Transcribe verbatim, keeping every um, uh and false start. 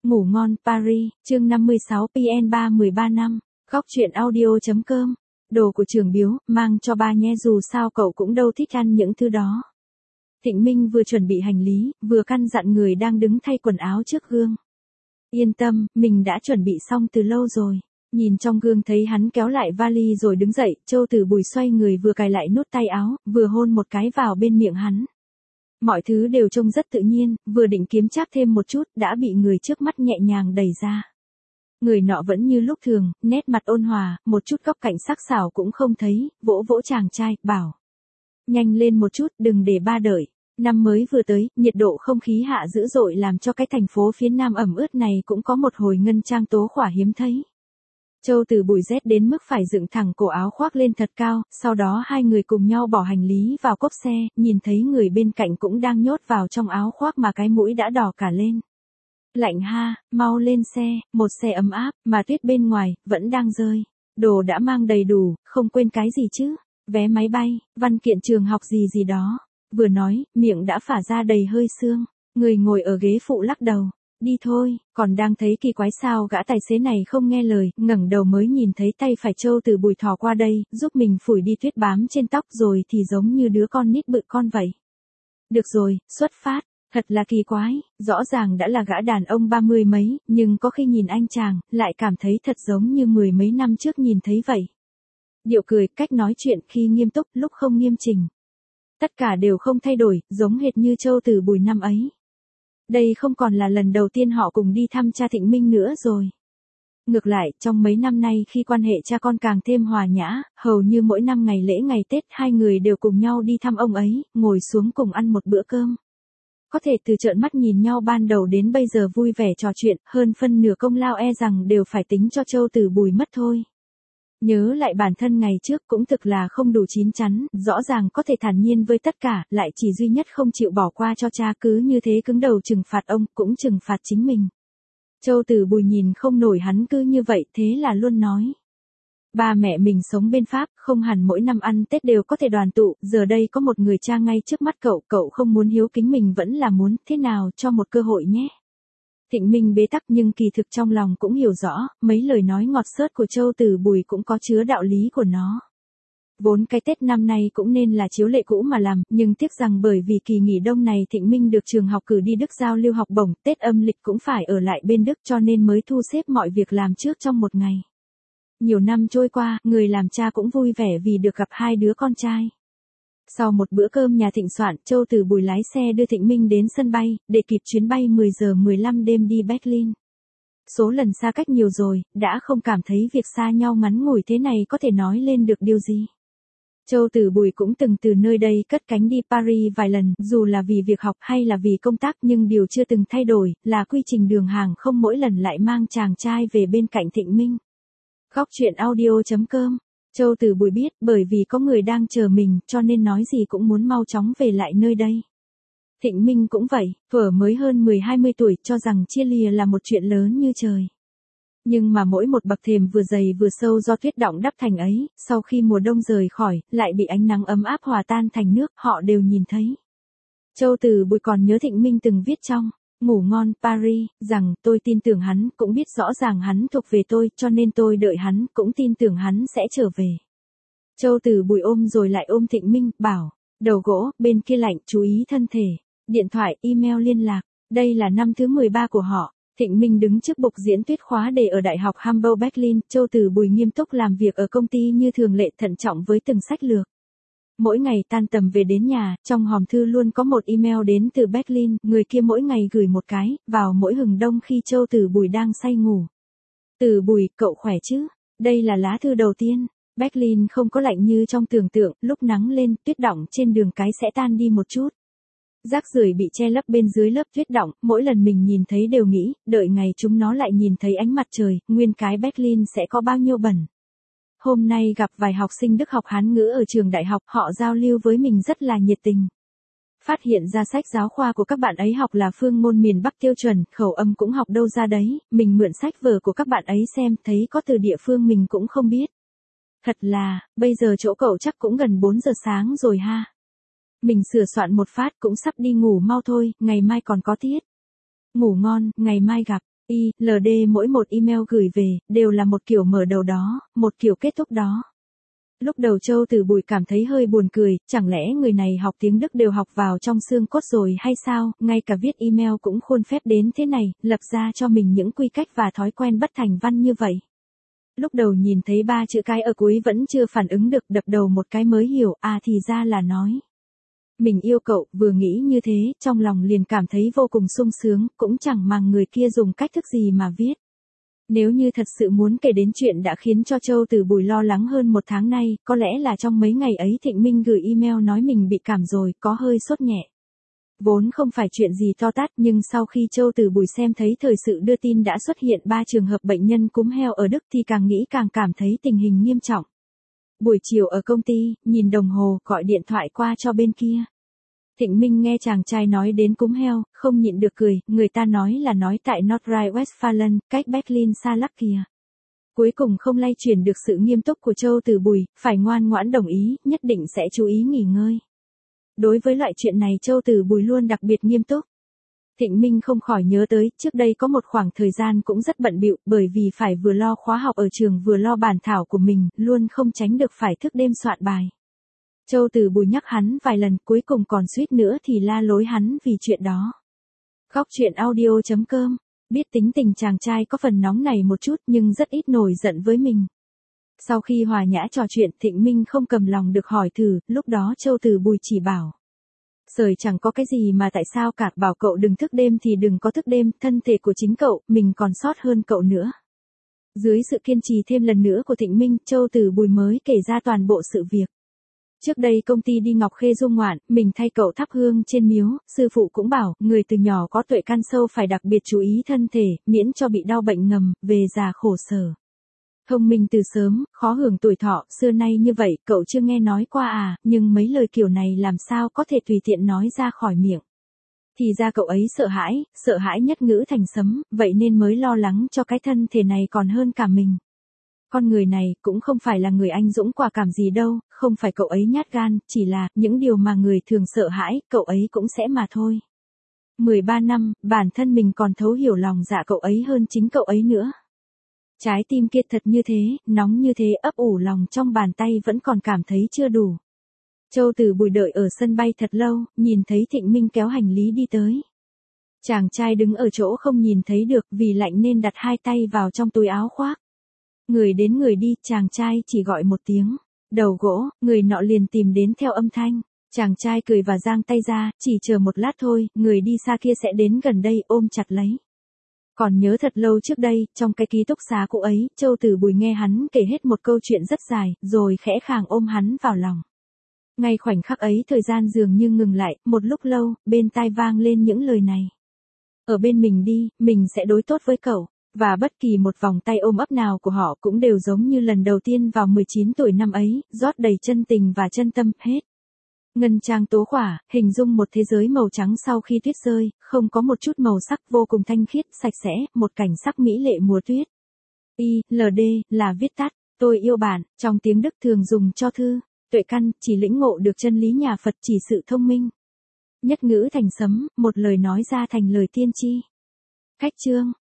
Ngủ ngon Paris, chương năm mươi sáu P N ba mười ba năm, góc truyện audio.com. Đồ của trường biếu, mang cho ba nhé, dù sao cậu cũng đâu thích ăn những thứ đó. Thịnh Minh vừa chuẩn bị hành lý, vừa căn dặn người đang đứng thay quần áo trước gương. Yên tâm, mình đã chuẩn bị xong từ lâu rồi. Nhìn trong gương thấy hắn kéo lại vali rồi đứng dậy, Châu Tử Bùi xoay người vừa cài lại nút tay áo, vừa hôn một cái vào bên miệng hắn. Mọi thứ đều trông rất tự nhiên, vừa định kiếm cháp thêm một chút, đã bị người trước mắt nhẹ nhàng đẩy ra. Người nọ vẫn như lúc thường, nét mặt ôn hòa, một chút góc cạnh sắc sảo cũng không thấy, vỗ vỗ chàng trai, bảo. Nhanh lên một chút, đừng để ba đợi. Năm mới vừa tới, nhiệt độ không khí hạ dữ dội làm cho cái thành phố phía nam ẩm ướt này cũng có một hồi ngân trang tố khỏa hiếm thấy. Châu Tử Bùi rét đến mức phải dựng thẳng cổ áo khoác lên thật cao, sau đó hai người cùng nhau bỏ hành lý vào cốp xe, nhìn thấy người bên cạnh cũng đang nhốt vào trong áo khoác mà cái mũi đã đỏ cả lên. Lạnh ha, mau lên xe, một xe ấm áp, mà tuyết bên ngoài, vẫn đang rơi. Đồ đã mang đầy đủ, không quên cái gì chứ, vé máy bay, văn kiện trường học gì gì đó. Vừa nói, miệng đã phả ra đầy hơi sương, người ngồi ở ghế phụ lắc đầu. Đi thôi, còn đang thấy kỳ quái sao gã tài xế này không nghe lời, ngẩng đầu mới nhìn thấy tay phải Châu Tử Bùi thò qua đây, giúp mình phủi đi tuyết bám trên tóc rồi thì giống như đứa con nít bự con vậy. Được rồi, xuất phát, thật là kỳ quái, rõ ràng đã là gã đàn ông ba mươi mấy, nhưng có khi nhìn anh chàng, lại cảm thấy thật giống như mười mấy năm trước nhìn thấy vậy. Điệu cười, cách nói chuyện khi nghiêm túc, lúc không nghiêm chỉnh. Tất cả đều không thay đổi, giống hệt như Châu Tử Bùi năm ấy. Đây không còn là lần đầu tiên họ cùng đi thăm cha Thịnh Minh nữa rồi. Ngược lại, trong mấy năm nay khi quan hệ cha con càng thêm hòa nhã, hầu như mỗi năm ngày lễ ngày Tết hai người đều cùng nhau đi thăm ông ấy, ngồi xuống cùng ăn một bữa cơm. Có thể từ trợn mắt nhìn nhau ban đầu đến bây giờ vui vẻ trò chuyện, hơn phân nửa công lao e rằng đều phải tính cho Châu Tử Bùi mất thôi. Nhớ lại bản thân ngày trước cũng thực là không đủ chín chắn, rõ ràng có thể thản nhiên với tất cả, lại chỉ duy nhất không chịu bỏ qua cho cha, cứ như thế cứng đầu trừng phạt ông, cũng trừng phạt chính mình. Châu Tử Bùi nhìn không nổi hắn cứ như vậy, thế là luôn nói. Ba mẹ mình sống bên Pháp, không hẳn mỗi năm ăn Tết đều có thể đoàn tụ, giờ đây có một người cha ngay trước mắt cậu, cậu không muốn hiếu kính mình vẫn là muốn, thế nào cho một cơ hội nhé. Thịnh Minh bế tắc nhưng kỳ thực trong lòng cũng hiểu rõ, mấy lời nói ngọt xớt của Châu Tử Bùi cũng có chứa đạo lý của nó. Vốn cái Tết năm nay cũng nên là chiếu lệ cũ mà làm, nhưng tiếc rằng bởi vì kỳ nghỉ đông này Thịnh Minh được trường học cử đi Đức giao lưu học bổng, Tết âm lịch cũng phải ở lại bên Đức cho nên mới thu xếp mọi việc làm trước trong một ngày. Nhiều năm trôi qua, người làm cha cũng vui vẻ vì được gặp hai đứa con trai. Sau một bữa cơm nhà thịnh soạn, Châu Tử Bùi lái xe đưa Thịnh Minh đến sân bay, để kịp chuyến bay mười giờ mười lăm đêm đi Berlin. Số lần xa cách nhiều rồi, đã không cảm thấy việc xa nhau ngắn ngủi thế này có thể nói lên được điều gì. Châu Tử Bùi cũng từng từ nơi đây cất cánh đi Paris vài lần, dù là vì việc học hay là vì công tác, nhưng điều chưa từng thay đổi, là quy trình đường hàng không mỗi lần lại mang chàng trai về bên cạnh Thịnh Minh. Góc truyện audio.com. Châu Tử Bùi biết, bởi vì có người đang chờ mình, cho nên nói gì cũng muốn mau chóng về lại nơi đây. Thịnh Minh cũng vậy, thuở mới hơn mười hai mươi tuổi, cho rằng chia lìa là một chuyện lớn như trời. Nhưng mà mỗi một bậc thềm vừa dày vừa sâu do tuyết đọng đắp thành ấy, sau khi mùa đông rời khỏi, lại bị ánh nắng ấm áp hòa tan thành nước, họ đều nhìn thấy. Châu Tử Bùi còn nhớ Thịnh Minh từng viết trong Ngủ ngon Paris, rằng tôi tin tưởng hắn, cũng biết rõ ràng hắn thuộc về tôi, cho nên tôi đợi hắn, cũng tin tưởng hắn sẽ trở về. Châu Tử Bùi ôm rồi lại ôm Thịnh Minh, bảo, đầu gỗ, bên kia lạnh, chú ý thân thể, điện thoại, email liên lạc, đây là năm thứ mười ba của họ. Thịnh Minh đứng trước bục diễn tuyết khóa đề ở Đại học Hamburg Berlin, Châu Tử Bùi nghiêm túc làm việc ở công ty như thường lệ, thận trọng với từng sách lược. Mỗi ngày tan tầm về đến nhà, trong hòm thư luôn có một email đến từ Berlin, người kia mỗi ngày gửi một cái, vào mỗi hừng đông khi Châu Tử Bùi đang say ngủ. Tử Bùi, cậu khỏe chứ? Đây là lá thư đầu tiên. Berlin không có lạnh như trong tưởng tượng, lúc nắng lên, tuyết đọng trên đường cái sẽ tan đi một chút. Rác rưởi bị che lấp bên dưới lớp tuyết đọng, mỗi lần mình nhìn thấy đều nghĩ, đợi ngày chúng nó lại nhìn thấy ánh mặt trời, nguyên cái Berlin sẽ có bao nhiêu bẩn. Hôm nay gặp vài học sinh Đức học Hán ngữ ở trường đại học, họ giao lưu với mình rất là nhiệt tình. Phát hiện ra sách giáo khoa của các bạn ấy học là phương ngôn miền Bắc tiêu chuẩn, khẩu âm cũng học đâu ra đấy, mình mượn sách vở của các bạn ấy xem, thấy có từ địa phương mình cũng không biết. Thật là, bây giờ chỗ cậu chắc cũng gần bốn giờ sáng rồi ha. Mình sửa soạn một phát cũng sắp đi ngủ mau thôi, ngày mai còn có tiết. Ngủ ngon, ngày mai gặp. I, L D mỗi một email gửi về, đều là một kiểu mở đầu đó, một kiểu kết thúc đó. Lúc đầu Châu Tử Bùi cảm thấy hơi buồn cười, chẳng lẽ người này học tiếng Đức đều học vào trong xương cốt rồi hay sao, ngay cả viết email cũng khuôn phép đến thế này, lập ra cho mình những quy cách và thói quen bất thành văn như vậy. Lúc đầu nhìn thấy ba chữ cái ở cuối vẫn chưa phản ứng được, đập đầu một cái mới hiểu, à thì ra là nói. Mình yêu cậu, vừa nghĩ như thế, trong lòng liền cảm thấy vô cùng sung sướng, cũng chẳng màng người kia dùng cách thức gì mà viết. Nếu như thật sự muốn kể đến chuyện đã khiến cho Châu Tử Bùi lo lắng hơn một tháng nay, có lẽ là trong mấy ngày ấy Thịnh Minh gửi email nói mình bị cảm rồi, có hơi sốt nhẹ. Vốn không phải chuyện gì to tát, nhưng sau khi Châu Tử Bùi xem thấy thời sự đưa tin đã xuất hiện ba trường hợp bệnh nhân cúm heo ở Đức thì càng nghĩ càng cảm thấy tình hình nghiêm trọng. Buổi chiều ở công ty, nhìn đồng hồ, gọi điện thoại qua cho bên kia. Thịnh Minh nghe chàng trai nói đến cúm heo, không nhịn được cười, người ta nói là nói tại North Rhine-Westphalen, cách Berlin xa lắc kìa. Cuối cùng không lay chuyển được sự nghiêm túc của Châu Tử Bùi, phải ngoan ngoãn đồng ý, nhất định sẽ chú ý nghỉ ngơi. Đối với loại chuyện này Châu Tử Bùi luôn đặc biệt nghiêm túc. Thịnh Minh không khỏi nhớ tới, trước đây có một khoảng thời gian cũng rất bận bịu, bởi vì phải vừa lo khóa học ở trường vừa lo bản thảo của mình, luôn không tránh được phải thức đêm soạn bài. Châu Tử Bùi nhắc hắn vài lần, cuối cùng còn suýt nữa thì la lối hắn vì chuyện đó. Góc truyện audio chấm com, biết tính tình chàng trai có phần nóng này một chút nhưng rất ít nổi giận với mình. Sau khi hòa nhã trò chuyện, Thịnh Minh không cầm lòng được hỏi thử, lúc đó Châu Tử Bùi chỉ bảo. Sời chẳng có cái gì mà tại sao cả, bảo cậu đừng thức đêm thì đừng có thức đêm, thân thể của chính cậu, mình còn sót hơn cậu nữa. Dưới sự kiên trì thêm lần nữa của Thịnh Minh, Châu Tử Bùi mới kể ra toàn bộ sự việc. Trước đây công ty đi Ngọc Khê du ngoạn, mình thay cậu thắp hương trên miếu, sư phụ cũng bảo, người từ nhỏ có tuệ căn sâu phải đặc biệt chú ý thân thể, miễn cho bị đau bệnh ngầm, về già khổ sở. Thông minh từ sớm, khó hưởng tuổi thọ, xưa nay như vậy, cậu chưa nghe nói qua à, nhưng mấy lời kiểu này làm sao có thể tùy tiện nói ra khỏi miệng. Thì ra cậu ấy sợ hãi, sợ hãi nhất ngữ thành sấm, vậy nên mới lo lắng cho cái thân thể này còn hơn cả mình. Con người này cũng không phải là người anh dũng quả cảm gì đâu, không phải cậu ấy nhát gan, chỉ là những điều mà người thường sợ hãi, cậu ấy cũng sẽ mà thôi. mười ba năm, bản thân mình còn thấu hiểu lòng dạ cậu ấy hơn chính cậu ấy nữa. Trái tim kiệt thật như thế, nóng như thế, ấp ủ lòng trong bàn tay vẫn còn cảm thấy chưa đủ. Châu Tử Bùi đợi ở sân bay thật lâu, nhìn thấy Thịnh Minh kéo hành lý đi tới. Chàng trai đứng ở chỗ không nhìn thấy được vì lạnh nên đặt hai tay vào trong túi áo khoác. Người đến người đi, chàng trai chỉ gọi một tiếng. Đầu gỗ, người nọ liền tìm đến theo âm thanh. Chàng trai cười và giang tay ra, chỉ chờ một lát thôi, người đi xa kia sẽ đến gần đây ôm chặt lấy. Còn nhớ thật lâu trước đây, trong cái ký túc xá cũ ấy, Châu Tử Bùi nghe hắn kể hết một câu chuyện rất dài, rồi khẽ khàng ôm hắn vào lòng. Ngay khoảnh khắc ấy thời gian dường như ngừng lại, một lúc lâu, bên tai vang lên những lời này. Ở bên mình đi, mình sẽ đối tốt với cậu. Và bất kỳ một vòng tay ôm ấp nào của họ cũng đều giống như lần đầu tiên vào mười chín tuổi năm ấy, rót đầy chân tình và chân tâm, hết. Ngân trang tố khỏa, hình dung một thế giới màu trắng sau khi tuyết rơi, không có một chút màu sắc, vô cùng thanh khiết, sạch sẽ, một cảnh sắc mỹ lệ mùa tuyết. I, L D, là viết tắt, tôi yêu bạn, trong tiếng Đức thường dùng cho thư, tuệ căn, chỉ lĩnh ngộ được chân lý nhà Phật, chỉ sự thông minh. Nhất ngữ thành sấm, một lời nói ra thành lời tiên tri. Cách chương.